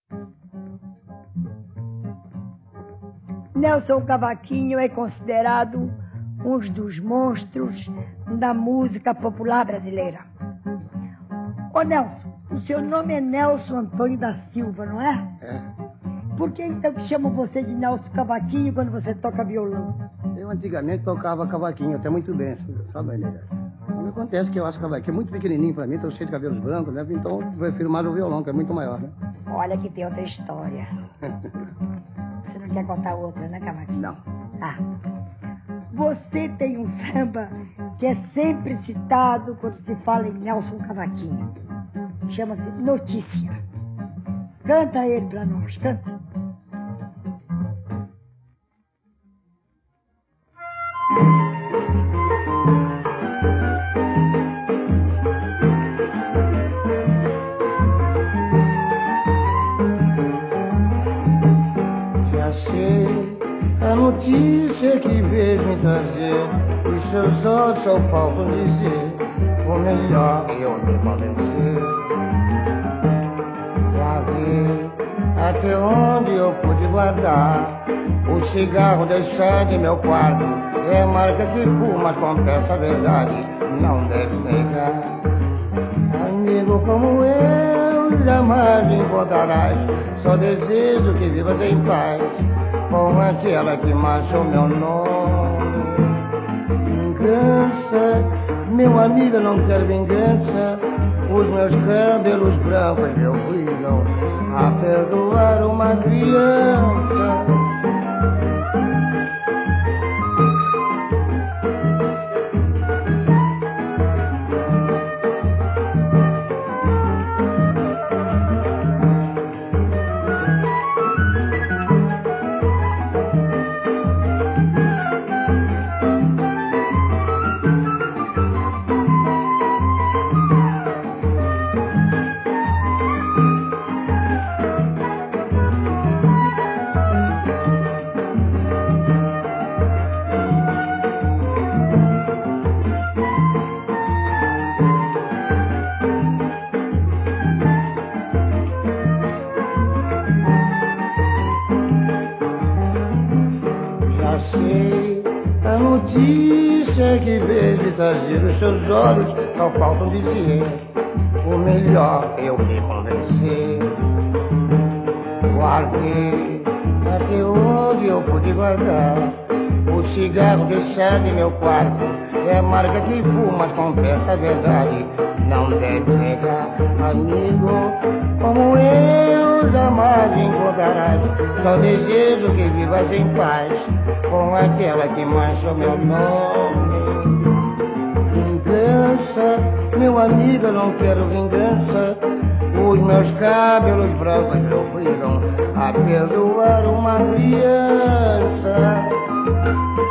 Nelson Cavaquinho é considerado um dos monstros da música popular brasileira. Ô Nelson, o seu nome é Nelson Antônio da Silva, não é? É. Por que então que chamam você de Nelson Cavaquinho quando você toca violão? Eu antigamente tocava cavaquinho, até muito bem, sabe, nega? Mas acontece que eu acho cavaquinho muito pequenininho pra mim, tô cheio de cabelos brancos, né? Então eu prefiro mais o violão, que é muito maior, né? Olha que tem outra história. Você não quer contar outra, né, Cavaquinho? Não. Ah. Você tem um samba que é sempre citado quando se fala em Nelson Cavaquinho. Chama-se Notícia. Canta ele pra nós, canta. Já sei a notícia que vejo me trazer, os seus olhos só faltam dizer o melhor eu me convencer. Já vi até onde eu pude guardar o cigarro deixado em meu quarto, é a marca que fumas, confessa a verdade, não deve negar. Amigo como eu jamais encontrarás, só desejo que vivas em paz com aquela que manchou meu nome. Vingança, meu amigo, eu não quero vingança, os meus cabelos brancos me obrigam a perdoar uma criança. Já sei a notícia que vejo trazer, os seus olhos só faltam dizer o melhor eu me convencer. Guardei até onde eu pude guardar o cigarro deixado em meu quarto, é a marca que fumas, confessa a verdade, não deve negar. Amigo como eu jamais encontrarás, só desejo que vivas em paz com aquela que manchou meu nome. Vingança, meu amigo, eu não quero vingança, os meus cabelos brancos me obrigam a perdoar uma criança.